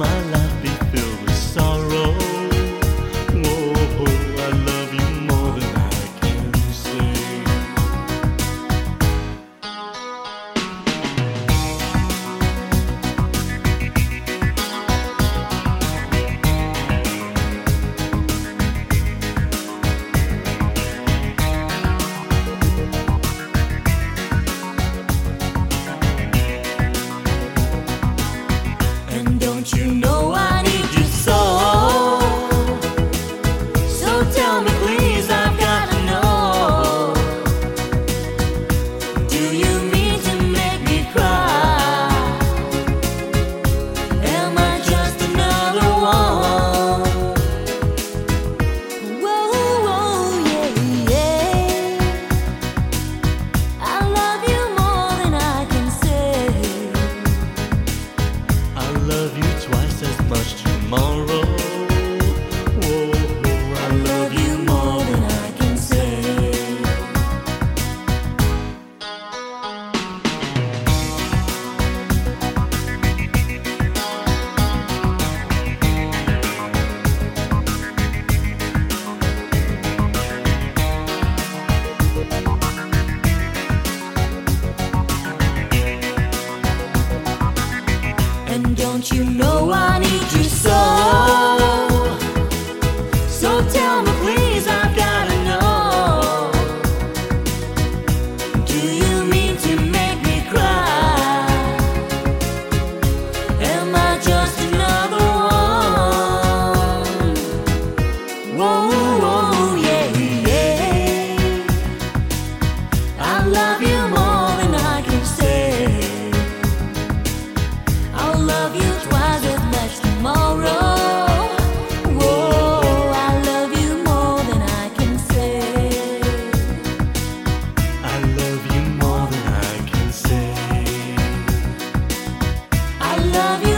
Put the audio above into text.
my life be filled with sorrow. Oh, I love you more than I can say. And don't you know I need you so? So tell me please, I've gotta know. Do you mean to make me cry? Am I just another one? Whoa, whoa, yeah, yeah. I love you more than I can say. I'll love you twice as much tomorrow. Whoa, I love you more than I can say. And don't you know I need you so? So tell me please, I've gotta know. Do you mean to make me cry? Am I just another one? Whoa, whoa, yeah, yeah. I love you more than I can say. I'll love you twice as much tomorrow. Whoa, I love you more than I can say. I love you more than I can say. I love you.